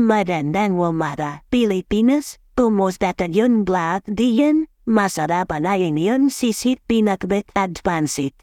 Magandang umaga, Pilipinas. Kumusta kayong lahat diyan? Masarap na yun sisit pinakbet at pansit.